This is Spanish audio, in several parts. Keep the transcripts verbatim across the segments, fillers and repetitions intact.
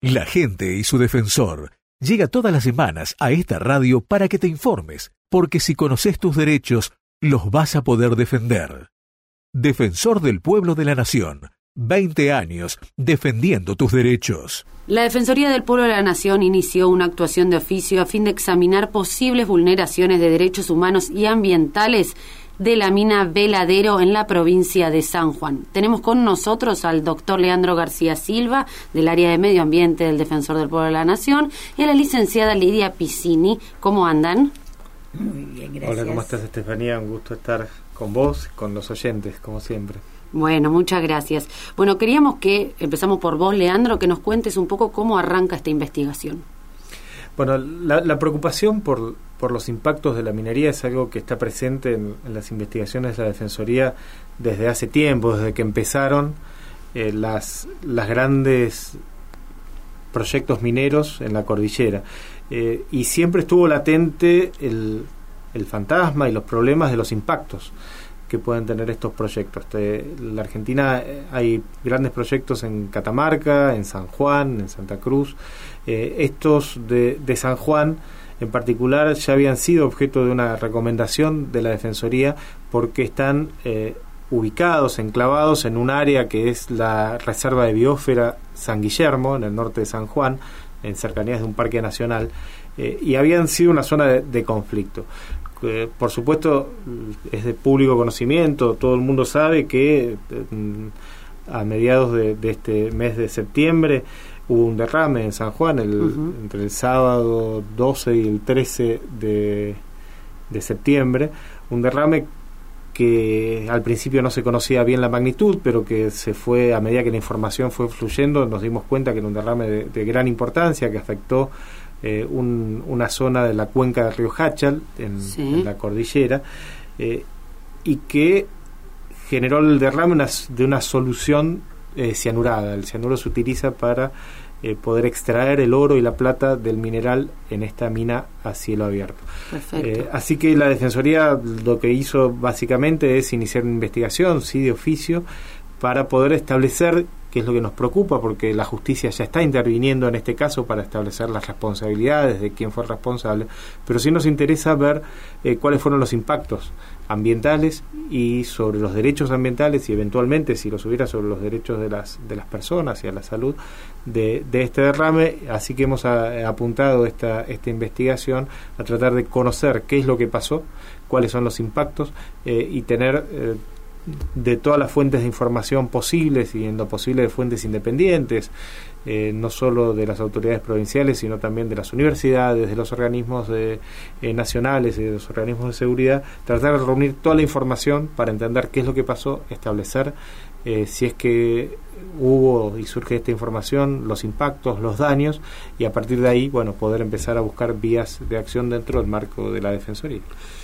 La gente y su defensor llega todas las semanas a esta radio para que te informes, porque si conoces tus derechos, los vas a poder defender. Defensor del Pueblo de la Nación. veinte años defendiendo tus derechos. La Defensoría del Pueblo de la Nación inició una actuación de oficio a fin de examinar posibles vulneraciones de derechos humanos y ambientales de la mina Veladero en la provincia de San Juan. Tenemos con nosotros al doctor Leandro García Silva, del área de Medio Ambiente del Defensor del Pueblo de la Nación, y a la licenciada Lidia Piscini. ¿Cómo andan? Muy bien, gracias. Hola, ¿cómo estás, Estefanía? Un gusto estar con vos, con los oyentes, como siempre. Bueno, muchas gracias. Bueno, queríamos que, empezamos por vos, Leandro, que nos cuentes un poco cómo arranca esta investigación. Bueno, la, la preocupación por, por los impactos de la minería es algo que está presente en, en las investigaciones de la Defensoría desde hace tiempo, desde que empezaron eh, las, las grandes proyectos mineros en la cordillera. Eh, y siempre estuvo latente el, el fantasma y los problemas de los impactos que pueden tener estos proyectos. En la Argentina hay grandes proyectos en Catamarca, en San Juan, en Santa Cruz. Eh, estos de, de San Juan en particular ya habían sido objeto de una recomendación de la Defensoría porque están eh, ubicados, enclavados en un área que es la Reserva de Biosfera San Guillermo, en el norte de San Juan, en cercanías de un parque nacional, eh, y habían sido una zona de, de conflicto. Eh, por supuesto, es de público conocimiento, todo el mundo sabe que eh, a mediados de, de este mes de septiembre hubo un derrame en San Juan, el, uh-huh. entre el sábado doce y el trece de, de septiembre, un derrame que al principio no se conocía bien la magnitud, pero que se fue, a medida que la información fue fluyendo, nos dimos cuenta que era un derrame de, de gran importancia, que afectó eh, un, una zona de la cuenca del río Hachal, en, sí. en la cordillera, eh, y que generó el derrame una, de una solución eh, cianurada. El cianuro se utiliza para eh, poder extraer el oro y la plata del mineral en esta mina a cielo abierto. Eh, así que la Defensoría lo que hizo básicamente es iniciar una investigación, sí, de oficio, para poder establecer qué es lo que nos preocupa, porque la justicia ya está interviniendo en este caso para establecer las responsabilidades de quién fue el responsable, pero sí nos interesa ver eh, cuáles fueron los impactos ambientales y sobre los derechos ambientales y eventualmente si los hubiera sobre los derechos de las de las personas y a la salud de, de este derrame. Así que hemos a, apuntado esta esta investigación a tratar de conocer qué es lo que pasó, cuáles son los impactos eh, y tener eh, de todas las fuentes de información posibles y en lo posible de fuentes independientes, eh, no solo de las autoridades provinciales sino también de las universidades, de los organismos de, eh, nacionales y de los organismos de seguridad, tratar de reunir toda la información para entender qué es lo que pasó, establecer eh, si es que hubo y surge esta información, los impactos, los daños, y a partir de ahí, bueno, poder empezar a buscar vías de acción dentro del marco de la Defensoría.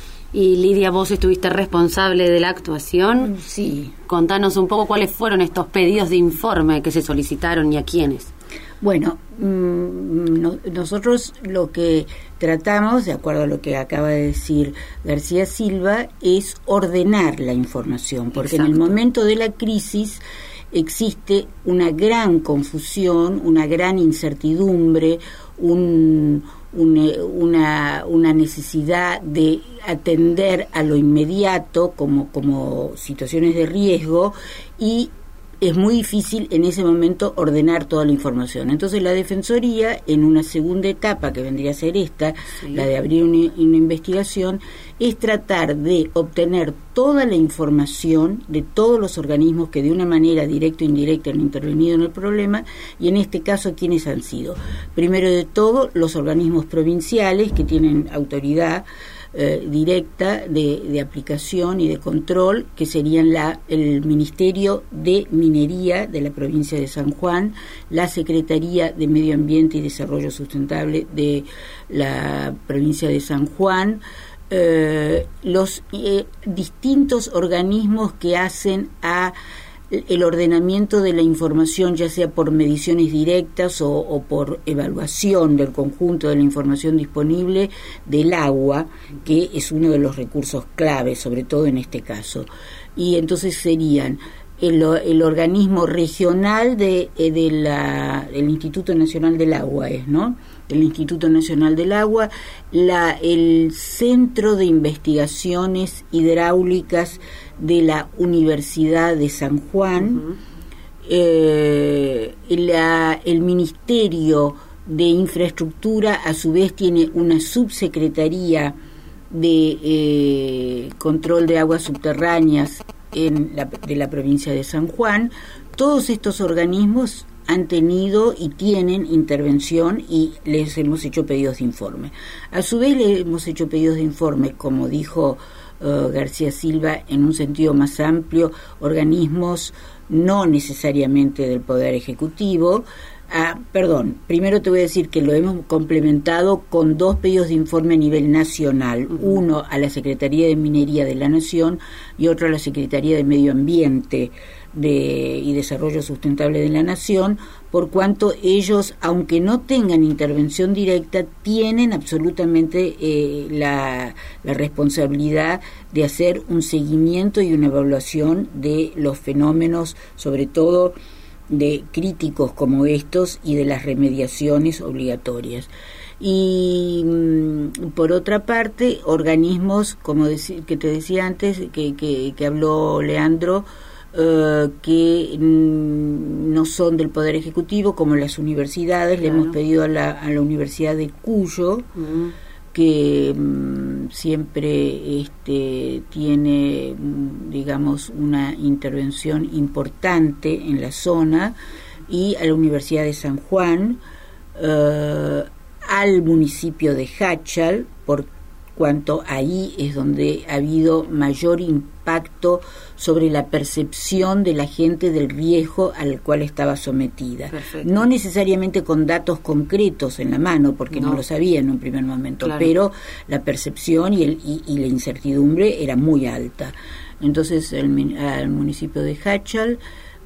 Y Lidia, vos estuviste responsable de la actuación. Sí. Contanos un poco cuáles fueron estos pedidos de informe que se solicitaron y a quiénes. Bueno, mmm, no, nosotros lo que tratamos, de acuerdo a lo que acaba de decir García Silva, es ordenar la información, porque Exacto. en el momento de la crisis existe una gran confusión, una gran incertidumbre, un... Una, una necesidad de atender a lo inmediato como, como situaciones de riesgo, y es muy difícil en ese momento ordenar toda la información. Entonces la Defensoría, en una segunda etapa que vendría a ser esta, sí. la de abrir una, una investigación, es tratar de obtener toda la información de todos los organismos que de una manera directa o indirecta han intervenido en el problema, y en este caso, ¿quiénes han sido? Primero de todo, los organismos provinciales que tienen autoridad eh, directa de, de aplicación y de control, que serían la, el Ministerio de Minería de la provincia de San Juan, la Secretaría de Medio Ambiente y Desarrollo Sustentable de la provincia de San Juan, eh, los eh, distintos organismos que hacen a el ordenamiento de la información, ya sea por mediciones directas o, o por evaluación del conjunto de la información disponible del agua, que es uno de los recursos claves, sobre todo en este caso. Y entonces serían el, el organismo regional de, de la, el Instituto Nacional del Agua, es, ¿no? El Instituto Nacional del Agua, la, el Centro de Investigaciones Hidráulicas de la Universidad de San Juan, uh-huh. eh, la, el Ministerio de Infraestructura, a su vez, tiene una subsecretaría de eh, control de aguas subterráneas en la, de la provincia de San Juan. Todos estos organismos han tenido y tienen intervención y les hemos hecho pedidos de informe. A su vez les hemos hecho pedidos de informe, como dijo uh, García Silva, en un sentido más amplio, organismos no necesariamente del Poder Ejecutivo. Ah, perdón, primero te voy a decir que lo hemos complementado con dos pedidos de informe a nivel nacional, uh-huh. uno a la Secretaría de Minería de la Nación y otro a la Secretaría de Medio Ambiente de, y Desarrollo Sustentable de la Nación, por cuanto ellos, aunque no tengan intervención directa, tienen absolutamente eh, la, la responsabilidad de hacer un seguimiento y una evaluación de los fenómenos, sobre todo de críticos como estos, y de las remediaciones obligatorias. Y mm, por otra parte, organismos, como dec- que te decía antes, que, que, que habló Leandro, uh, que mm, no son del Poder Ejecutivo, como las universidades. Claro. Le hemos pedido a la, a la Universidad de Cuyo, uh-huh. que mm, siempre este, tiene, digamos, una intervención importante en la zona, y a la Universidad de San Juan, uh, al municipio de Jáchal, por cuanto ahí es donde ha habido mayor impacto sobre la percepción de la gente del riesgo al cual estaba sometida. Perfecto. No necesariamente con datos concretos en la mano, porque no, no lo sabía en un primer momento, claro. pero la percepción y, el, y, y la incertidumbre era muy alta. Entonces, el, al municipio de Jáchal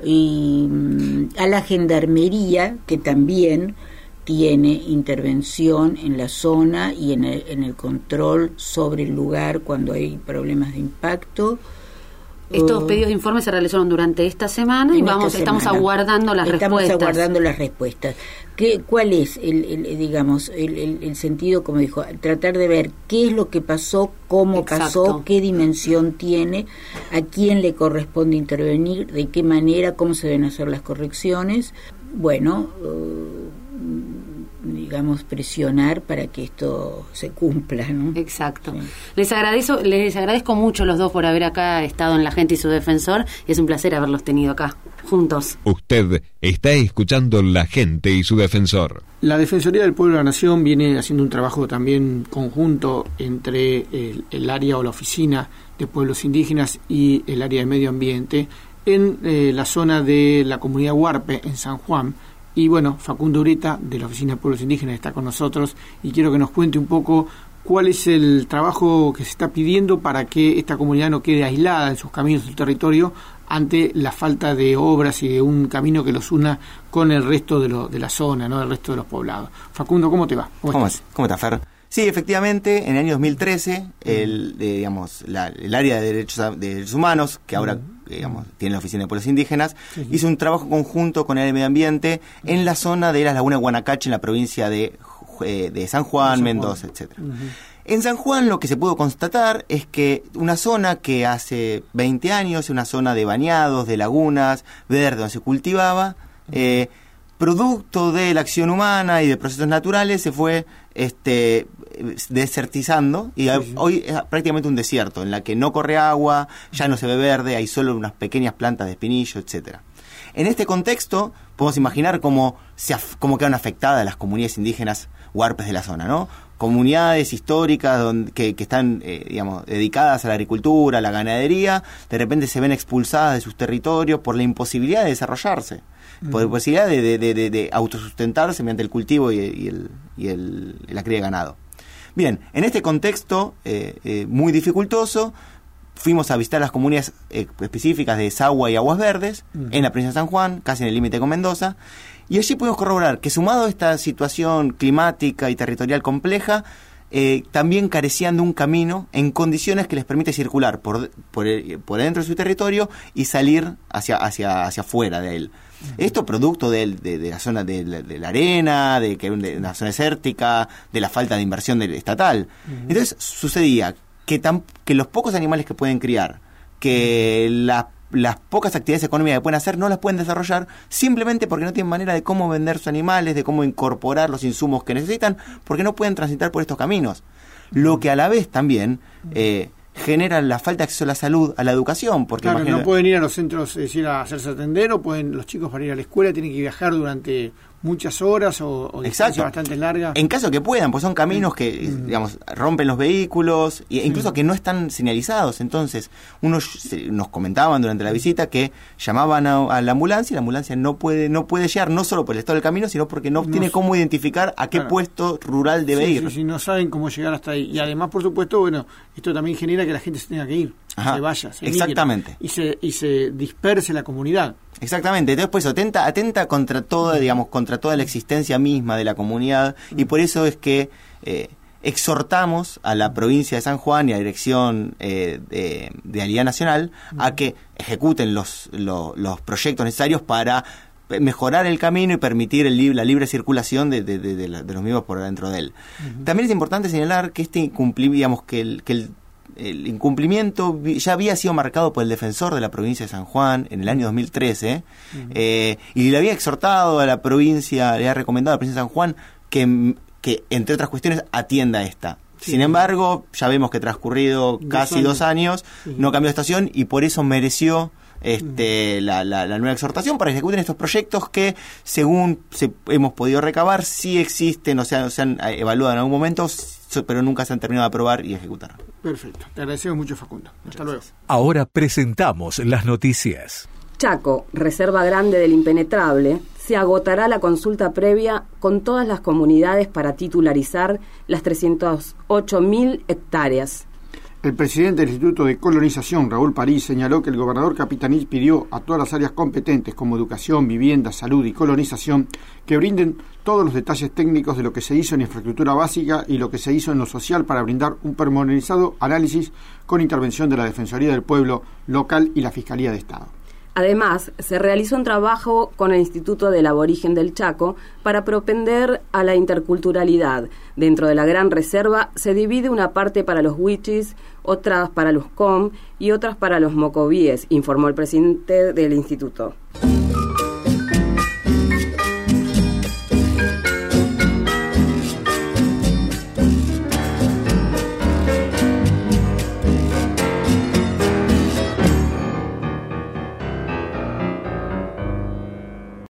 y a la Gendarmería, que también tiene intervención en la zona y en el, en el control sobre el lugar cuando hay problemas de impacto. Estos pedidos de informe se realizaron durante esta semana y vamos, estamos semana. aguardando las estamos respuestas. Estamos aguardando las respuestas. ¿Qué, ¿Cuál es el, el digamos el, el, el sentido, como dijo, tratar de ver qué es lo que pasó, cómo Exacto. pasó, qué dimensión tiene, a quién le corresponde intervenir, de qué manera, cómo se deben hacer las correcciones? Bueno, uh, digamos, presionar para que esto se cumpla, ¿no? Exacto. Sí. Les agradezco, les agradezco mucho los dos por haber acá estado en La Gente y su Defensor. Es un placer haberlos tenido acá, juntos. Usted está escuchando La Gente y su Defensor. La Defensoría del Pueblo de la Nación viene haciendo un trabajo también conjunto entre el, el área o la oficina de pueblos indígenas y el área de medio ambiente en eh, la zona de la comunidad Huarpe, en San Juan. Y bueno, Facundo Ureta, de la Oficina de Pueblos Indígenas, está con nosotros y quiero que nos cuente un poco cuál es el trabajo que se está pidiendo para que esta comunidad no quede aislada en sus caminos del territorio ante la falta de obras y de un camino que los una con el resto de, lo, de la zona, ¿no? El resto de los poblados. Facundo, ¿cómo te va? ¿Cómo, ¿Cómo estás? ¿Cómo estás, Fer? Sí, efectivamente, en el año dos mil trece, el, de, digamos, la, el área de derechos, de derechos humanos, que ahora digamos, tiene la Oficina de Pueblos Indígenas, sí, sí. hizo un trabajo conjunto con el área de medio ambiente en la zona de las lagunas de Guanacache, en la provincia de, de San Juan, San Mendoza, Juan. etcétera. Uh-huh. En San Juan lo que se pudo constatar es que una zona que hace veinte años, una zona de bañados, de lagunas, verde, donde se cultivaba, uh-huh. eh, producto de la acción humana y de procesos naturales, se fue este desertizando y sí, sí. hoy es prácticamente un desierto en la que no corre agua, ya no se ve verde, hay solo unas pequeñas plantas de espinillo, etcétera. En este contexto podemos imaginar cómo se af- cómo quedan afectadas las comunidades indígenas huarpes de la zona, ¿no? Comunidades históricas donde, que, que están eh, digamos dedicadas a la agricultura, a la ganadería, de repente se ven expulsadas de sus territorios por la imposibilidad de desarrollarse, mm. por la imposibilidad de, de, de, de autosustentarse mediante el cultivo y, y, el, y el, la cría de ganado. Bien, en este contexto eh, eh, muy dificultoso, fuimos a visitar las comunidades eh, específicas de Sagua y Aguas Verdes, uh-huh. en la provincia de San Juan, casi en el límite con Mendoza, y allí pudimos corroborar que, sumado a esta situación climática y territorial compleja, eh, también carecían de un camino en condiciones que les permite circular por, por, por dentro de su territorio y salir hacia, hacia, hacia afuera de él. Esto producto de, de, de la zona de la, de la arena, de, que, de la zona desértica, de la falta de inversión del estatal. Uh-huh. Entonces sucedía que, tan, que los pocos animales que pueden criar, que la, las pocas actividades económicas que pueden hacer, no las pueden desarrollar simplemente porque no tienen manera de cómo vender sus animales, de cómo incorporar los insumos que necesitan, porque no pueden transitar por estos caminos. Lo que a la vez también... Eh, generan la falta de acceso a la salud, a la educación, porque claro, imagínate, no pueden ir a los centros, es decir, a hacerse atender, o pueden los chicos para ir a la escuela tienen que viajar durante muchas horas o, o distancias bastante largas. En caso que puedan, pues son caminos que, mm. digamos, rompen los vehículos, e incluso sí. que no están señalizados. Entonces, unos nos comentaban durante la visita que llamaban a, a la ambulancia y la ambulancia no puede no puede llegar, no solo por el estado del camino, sino porque no, no tiene cómo identificar a qué claro. puesto rural debe sí, ir. Sí, sí, no saben cómo llegar hasta ahí. Y además, por supuesto, bueno, esto también genera que la gente se tenga que ir, Ajá. se vaya, se Exactamente. Y se, y se disperse la comunidad. Exactamente, entonces pues atenta, atenta contra toda, digamos, contra toda la existencia misma de la comunidad, y por eso es que eh, exhortamos a la provincia de San Juan y a la dirección eh, de, de Alidad Nacional a que ejecuten los, los, los proyectos necesarios para mejorar el camino y permitir el, la libre circulación de, de, de, de, la, de los mismos por dentro de él. Uh-huh. También es importante señalar que este incumplir, digamos, que el, que el El incumplimiento ya había sido marcado por el defensor de la provincia de San Juan en el año dos mil trece, uh-huh. eh, y le había exhortado a la provincia, le había recomendado a la provincia de San Juan que, que entre otras cuestiones, atienda esta. Sí. Sin embargo, ya vemos que transcurrido dos casi años. dos años, sí. no cambió de estación y por eso mereció este, uh-huh. la, la, la nueva exhortación para que ejecuten estos proyectos que, según se, hemos podido recabar, sí existen, o sea, se han evaluado en algún momento, pero nunca se han terminado de aprobar y ejecutar. Perfecto. Te agradecemos mucho, Facundo. Hasta luego. Ahora presentamos las noticias. Chaco, Reserva Grande del Impenetrable, se agotará la consulta previa con todas las comunidades para titularizar las trescientas ocho mil hectáreas. El presidente del Instituto de Colonización, Raúl París, señaló que el gobernador Capitanich pidió a todas las áreas competentes como educación, vivienda, salud y colonización que brinden todos los detalles técnicos de lo que se hizo en infraestructura básica y lo que se hizo en lo social para brindar un pormenorizado análisis con intervención de la Defensoría del Pueblo local y la Fiscalía de Estado. Además, se realizó un trabajo con el Instituto del Aborigen del Chaco para propender a la interculturalidad. Dentro de la gran reserva se divide una parte para los wichis, otras para los com y otras para los mocovíes, informó el presidente del instituto.